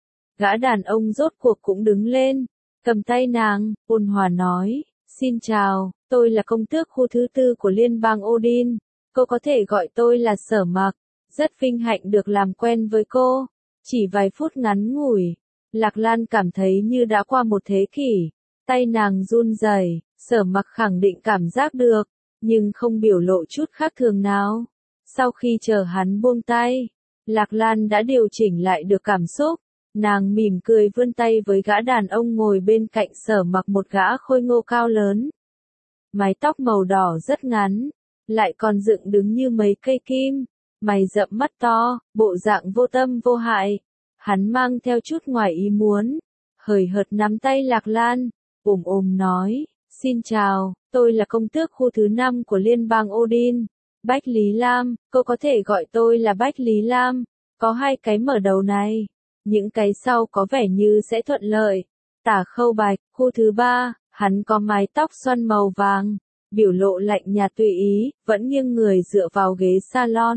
Gã đàn ông rốt cuộc cũng đứng lên, cầm tay nàng, ôn hòa nói, xin chào, tôi là công tước khu thứ 4 của liên bang Odin, cô có thể gọi tôi là Sở Mặc, rất vinh hạnh được làm quen với cô. Chỉ vài phút ngắn ngủi, Lạc Lan cảm thấy như đã qua một thế kỷ, tay nàng run rẩy, Sở Mặc khẳng định cảm giác được, nhưng không biểu lộ chút khác thường nào. Sau khi chờ hắn buông tay, Lạc Lan đã điều chỉnh lại được cảm xúc, nàng mỉm cười vươn tay với gã đàn ông ngồi bên cạnh Sở Mặc, một gã khôi ngô cao lớn. Mái tóc màu đỏ rất ngắn, lại còn dựng đứng như mấy cây kim, mày rậm mắt to, bộ dạng vô tâm vô hại. Hắn mang theo chút ngoài ý muốn, hời hợt nắm tay Lạc Lan, ồm nói, xin chào, tôi là công tước khu thứ 5 của liên bang Odin, Bách Lý Lam, cô có thể gọi tôi là Bách Lý Lam, có 2 cái mở đầu này, những cái sau có vẻ như sẽ thuận lợi. Tả Khâu Bạch, khu thứ 3, hắn có mái tóc xoăn màu vàng, biểu lộ lạnh nhạt tùy ý, vẫn nghiêng người dựa vào ghế salon.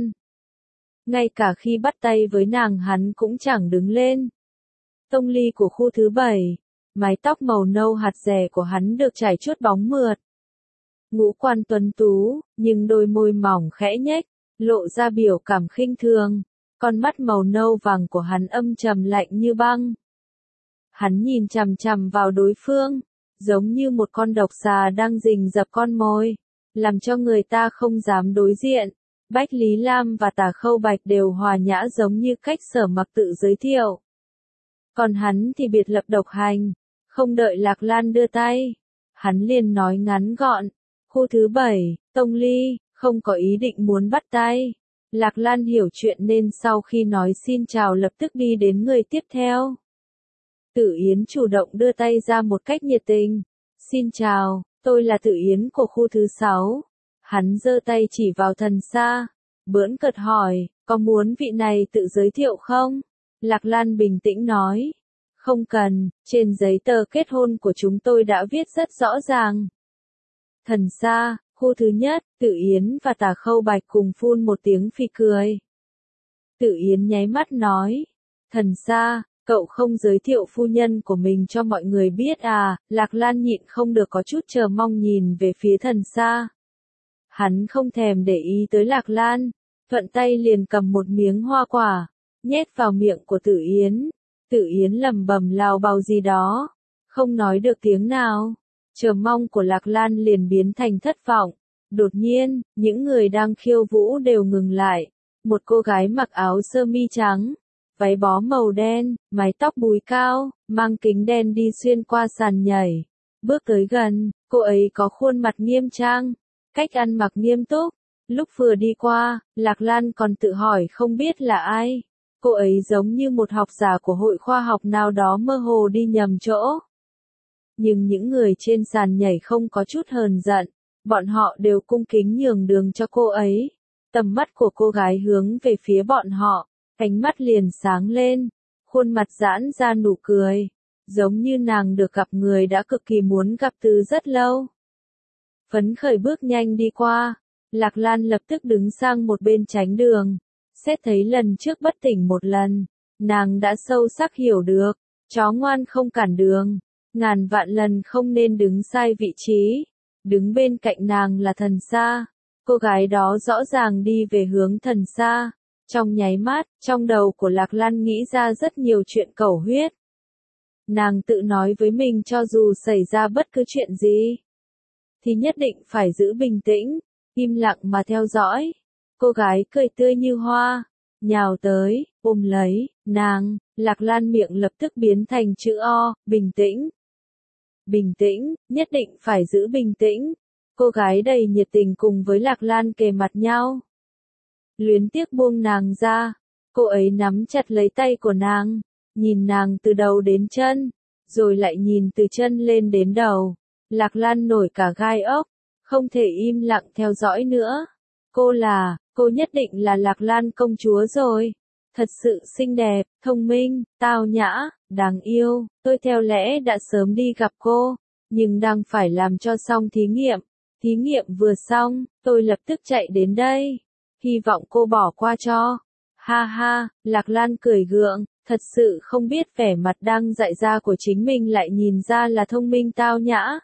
Ngay cả khi bắt tay với nàng hắn cũng chẳng đứng lên. Tông Ly của khu thứ 7, mái tóc màu nâu hạt rẻ của hắn được trải chuốt bóng mượt. Ngũ quan tuấn tú, nhưng đôi môi mỏng khẽ nhếch, lộ ra biểu cảm khinh thường. Con mắt màu nâu vàng của hắn âm trầm lạnh như băng. Hắn nhìn chằm chằm vào đối phương, giống như một con độc xà đang rình rập con mồi, làm cho người ta không dám đối diện. Bách Lý Lam và Tả Khâu Bạch đều hòa nhã giống như cách Sở Mặc tự giới thiệu. Còn hắn thì biệt lập độc hành, không đợi Lạc Lan đưa tay. Hắn liền nói ngắn gọn, khu thứ 7, Tông Ly, không có ý định muốn bắt tay. Lạc Lan hiểu chuyện nên sau khi nói xin chào lập tức đi đến người tiếp theo. Tử Yến chủ động đưa tay ra một cách nhiệt tình. Xin chào, tôi là Tử Yến của khu thứ 6. Hắn giơ tay chỉ vào Thần Sa, bỡn cợt hỏi, có muốn vị này tự giới thiệu không? Lạc Lan bình tĩnh nói, không cần, trên giấy tờ kết hôn của chúng tôi đã viết rất rõ ràng. Thần Sa, khu thứ nhất, Tử Yến và Tả Khâu Bạch cùng phun một tiếng phì cười. Tử Yến nháy mắt nói, Thần Sa, cậu không giới thiệu phu nhân của mình cho mọi người biết à? Lạc Lan nhịn không được có chút chờ mong nhìn về phía Thần Sa. Hắn không thèm để ý tới Lạc Lan, thuận tay liền cầm một miếng hoa quả, nhét vào miệng của Tử Yến. Tử Yến lẩm bẩm lào bào gì đó, không nói được tiếng nào. Chờ mong của Lạc Lan liền biến thành thất vọng. Đột nhiên, những người đang khiêu vũ đều ngừng lại. Một cô gái mặc áo sơ mi trắng, váy bó màu đen, mái tóc búi cao, mang kính đen đi xuyên qua sàn nhảy. Bước tới gần, cô ấy có khuôn mặt nghiêm trang, cách ăn mặc nghiêm túc. Lúc vừa đi qua, Lạc Lan còn tự hỏi không biết là ai. Cô ấy giống như một học giả của hội khoa học nào đó mơ hồ đi nhầm chỗ. Nhưng những người trên sàn nhảy không có chút hờn giận, bọn họ đều cung kính nhường đường cho cô ấy. Tầm mắt của cô gái hướng về phía bọn họ, ánh mắt liền sáng lên, khuôn mặt giãn ra nụ cười, giống như nàng được gặp người đã cực kỳ muốn gặp từ rất lâu. Phấn khởi bước nhanh đi qua, Lạc Lan lập tức đứng sang một bên tránh đường. Xét thấy lần trước bất tỉnh một lần, nàng đã sâu sắc hiểu được, chó ngoan không cản đường, ngàn vạn lần không nên đứng sai vị trí. Đứng bên cạnh nàng là Thần Sa, cô gái đó rõ ràng đi về hướng Thần Sa. Trong nháy mắt, trong đầu của Lạc Lan nghĩ ra rất nhiều chuyện cầu huyết. Nàng tự nói với mình cho dù xảy ra bất cứ chuyện gì, thì nhất định phải giữ bình tĩnh, im lặng mà theo dõi. Cô gái cười tươi như hoa, nhào tới, ôm lấy, nàng. Lạc Lan miệng lập tức biến thành chữ O, bình tĩnh. Bình tĩnh, nhất định phải giữ bình tĩnh. Cô gái đầy nhiệt tình cùng với Lạc Lan kề mặt nhau. Luyến tiếc buông nàng ra, cô ấy nắm chặt lấy tay của nàng, nhìn nàng từ đầu đến chân, rồi lại nhìn từ chân lên đến đầu. Lạc Lan nổi cả gai ốc, không thể im lặng theo dõi nữa. Cô nhất định là Lạc Lan công chúa rồi. Thật sự xinh đẹp, thông minh, tao nhã, đáng yêu. Tôi theo lẽ đã sớm đi gặp cô, nhưng đang phải làm cho xong thí nghiệm. Thí nghiệm vừa xong, tôi lập tức chạy đến đây. hy vọng cô bỏ qua cho. Ha ha, Lạc Lan cười gượng, thật sự không biết vẻ mặt đang dại ra của chính mình lại nhìn ra là thông minh tao nhã.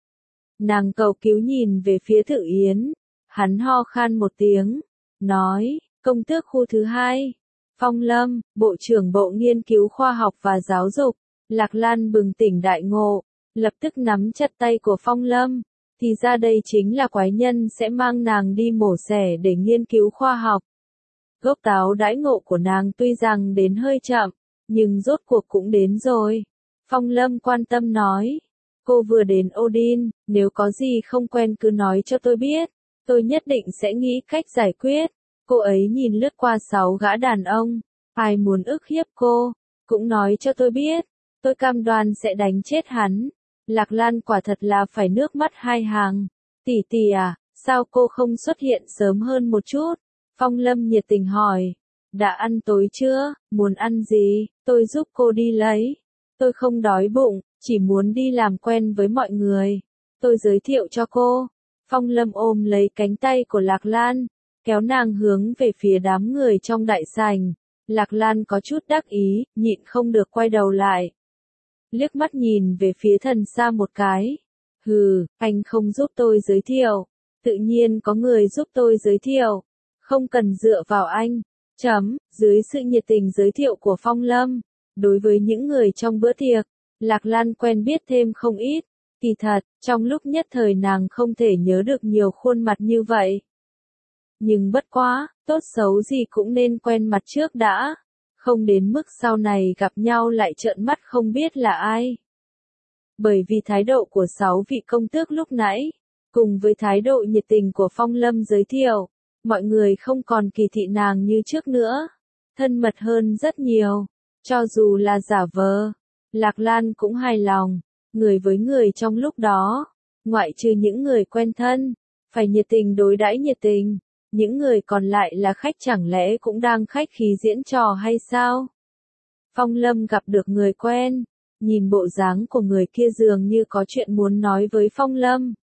Nàng cầu cứu nhìn về phía Thự Yến, hắn ho khan một tiếng, nói, công tước khu thứ 2, Phong Lâm, Bộ trưởng Bộ Nghiên cứu Khoa học và Giáo dục. Lạc Lan bừng tỉnh đại ngộ, lập tức nắm chặt tay của Phong Lâm, thì ra đây chính là quái nhân sẽ mang nàng đi mổ xẻ để nghiên cứu khoa học. Gốc táo đãi ngộ của nàng tuy rằng đến hơi chậm, nhưng rốt cuộc cũng đến rồi. Phong Lâm quan tâm nói, cô vừa đến Odin, nếu có gì không quen cứ nói cho tôi biết, tôi nhất định sẽ nghĩ cách giải quyết. Cô ấy nhìn lướt qua 6 gã đàn ông, ai muốn ức hiếp cô, cũng nói cho tôi biết, tôi cam đoan sẽ đánh chết hắn. Lạc Lan quả thật là phải nước mắt hai hàng. Tỷ tỷ à, sao cô không xuất hiện sớm hơn một chút? Phong Lâm nhiệt tình hỏi. Đã ăn tối chưa? Muốn ăn gì? Tôi giúp cô đi lấy. Tôi không đói bụng, chỉ muốn đi làm quen với mọi người. Tôi giới thiệu cho cô. Phong Lâm ôm lấy cánh tay của Lạc Lan, kéo nàng hướng về phía đám người trong đại sảnh. Lạc Lan có chút đắc ý, nhịn không được quay đầu lại. Liếc mắt nhìn về phía Thần Sa một cái. Hừ, anh không giúp tôi giới thiệu. Tự nhiên có người giúp tôi giới thiệu. Không cần dựa vào anh. Dưới sự nhiệt tình giới thiệu của Phong Lâm, đối với những người trong bữa tiệc, Lạc Lan quen biết thêm không ít. Kỳ thật, trong lúc nhất thời nàng không thể nhớ được nhiều khuôn mặt như vậy. Nhưng bất quá, tốt xấu gì cũng nên quen mặt trước đã. Không đến mức sau này gặp nhau lại trợn mắt không biết là ai. Bởi vì thái độ của 6 vị công tước lúc nãy, cùng với thái độ nhiệt tình của Phong Lâm giới thiệu, mọi người không còn kỳ thị nàng như trước nữa, thân mật hơn rất nhiều. Cho dù là giả vờ, Lạc Lan cũng hài lòng, người với người trong lúc đó, ngoại trừ những người quen thân, phải nhiệt tình đối đãi nhiệt tình. Những người còn lại là khách chẳng lẽ cũng đang khách khí diễn trò hay sao? Phong Lâm gặp được người quen, nhìn bộ dáng của người kia dường như có chuyện muốn nói với Phong Lâm.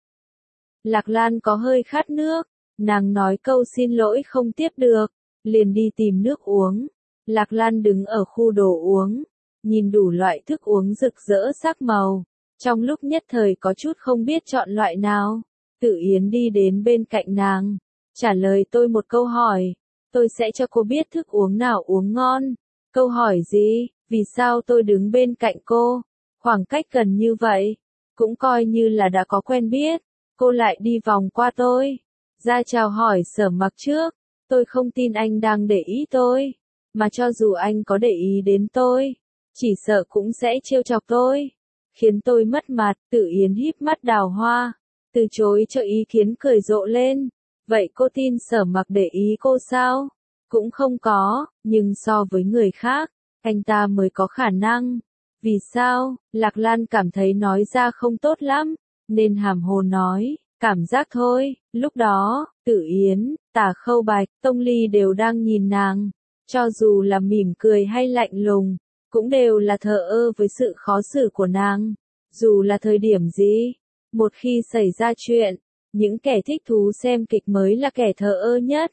Lạc Lan có hơi khát nước, nàng nói câu xin lỗi không tiếp được, liền đi tìm nước uống. Lạc Lan đứng ở khu đồ uống, nhìn đủ loại thức uống rực rỡ sắc màu, trong lúc nhất thời có chút không biết chọn loại nào. Tự Yến đi đến bên cạnh nàng. Trả lời tôi một câu hỏi, tôi sẽ cho cô biết thức uống nào uống ngon. Câu hỏi gì? Vì sao tôi đứng bên cạnh cô? Khoảng cách gần như vậy, cũng coi như là đã có quen biết. Cô lại đi vòng qua tôi, ra chào hỏi Sở Mặc trước. Tôi không tin anh đang để ý tôi, mà cho dù anh có để ý đến tôi, chỉ sợ cũng sẽ trêu chọc tôi, khiến tôi mất mặt. Tự Yến híp mắt đào hoa, từ chối cho ý kiến cười rộ lên. Vậy cô tin Sở Mặc để ý cô sao? Cũng không có, nhưng so với người khác, anh ta mới có khả năng. Vì sao? Lạc Lan cảm thấy nói ra không tốt lắm, nên hàm hồ nói, cảm giác thôi. Lúc đó, Tự Yến, Tả Khâu Bạch, Tông Ly đều đang nhìn nàng, cho dù là mỉm cười hay lạnh lùng, cũng đều là thờ ơ với sự khó xử của nàng. Dù là thời điểm gì, một khi xảy ra chuyện, những kẻ thích thú xem kịch mới là kẻ thờ ơ nhất.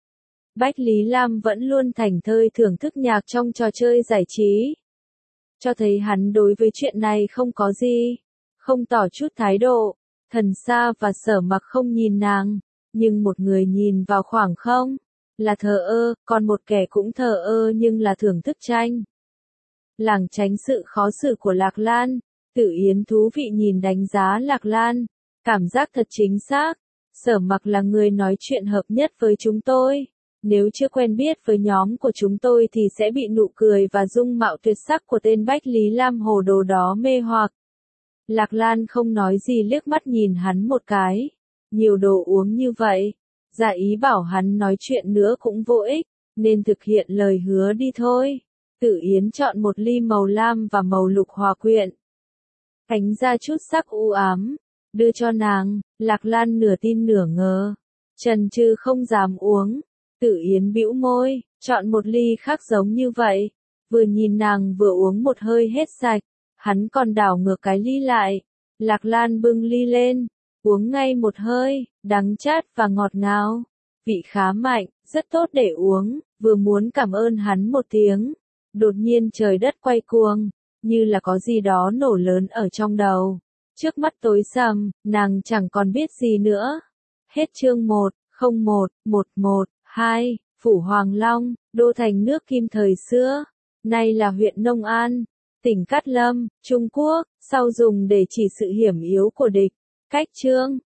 Bách Lý Lam vẫn luôn thảnh thơi thưởng thức nhạc trong trò chơi giải trí, cho thấy hắn đối với chuyện này không có gì, không tỏ chút thái độ. Thần Sa và Sở Mặc không nhìn nàng, nhưng một người nhìn vào khoảng không, là thờ ơ, còn một kẻ cũng thờ ơ nhưng là thưởng thức tranh. Lảng tránh sự khó xử của Lạc Lan, Tự Yến thú vị nhìn đánh giá Lạc Lan, cảm giác thật chính xác. Sở Mặc là người nói chuyện hợp nhất với chúng tôi. Nếu chưa quen biết với nhóm của chúng tôi thì sẽ bị nụ cười và dung mạo tuyệt sắc của tên Bách Lý Lam hồ đồ đó mê hoặc. Lạc Lan không nói gì liếc mắt nhìn hắn một cái. Nhiều đồ uống như vậy, giả ý bảo hắn nói chuyện nữa cũng vô ích, nên thực hiện lời hứa đi thôi. Tự Yến chọn một ly màu lam và màu lục hòa quyện, cánh ra chút sắc u ám, đưa cho nàng. Lạc Lan nửa tin nửa ngờ, chần chừ không dám uống. Tự Yến bĩu môi, chọn một ly khác giống như vậy, vừa nhìn nàng vừa uống một hơi hết sạch, hắn còn đảo ngược cái ly lại. Lạc Lan bưng ly lên, uống ngay một hơi, đắng chát và ngọt ngào, vị khá mạnh, rất tốt để uống, vừa muốn cảm ơn hắn một tiếng. Đột nhiên trời đất quay cuồng, như là có gì đó nổ lớn ở trong đầu. Trước mắt tối sầm, nàng chẳng còn biết gì nữa. Hết chương 1, 01, 11, 2, Phủ Hoàng Long, đô thành nước Kim thời xưa. Nay là huyện Nông An, tỉnh Cát Lâm, Trung Quốc, sau dùng để chỉ sự hiểm yếu của địch. Cách chương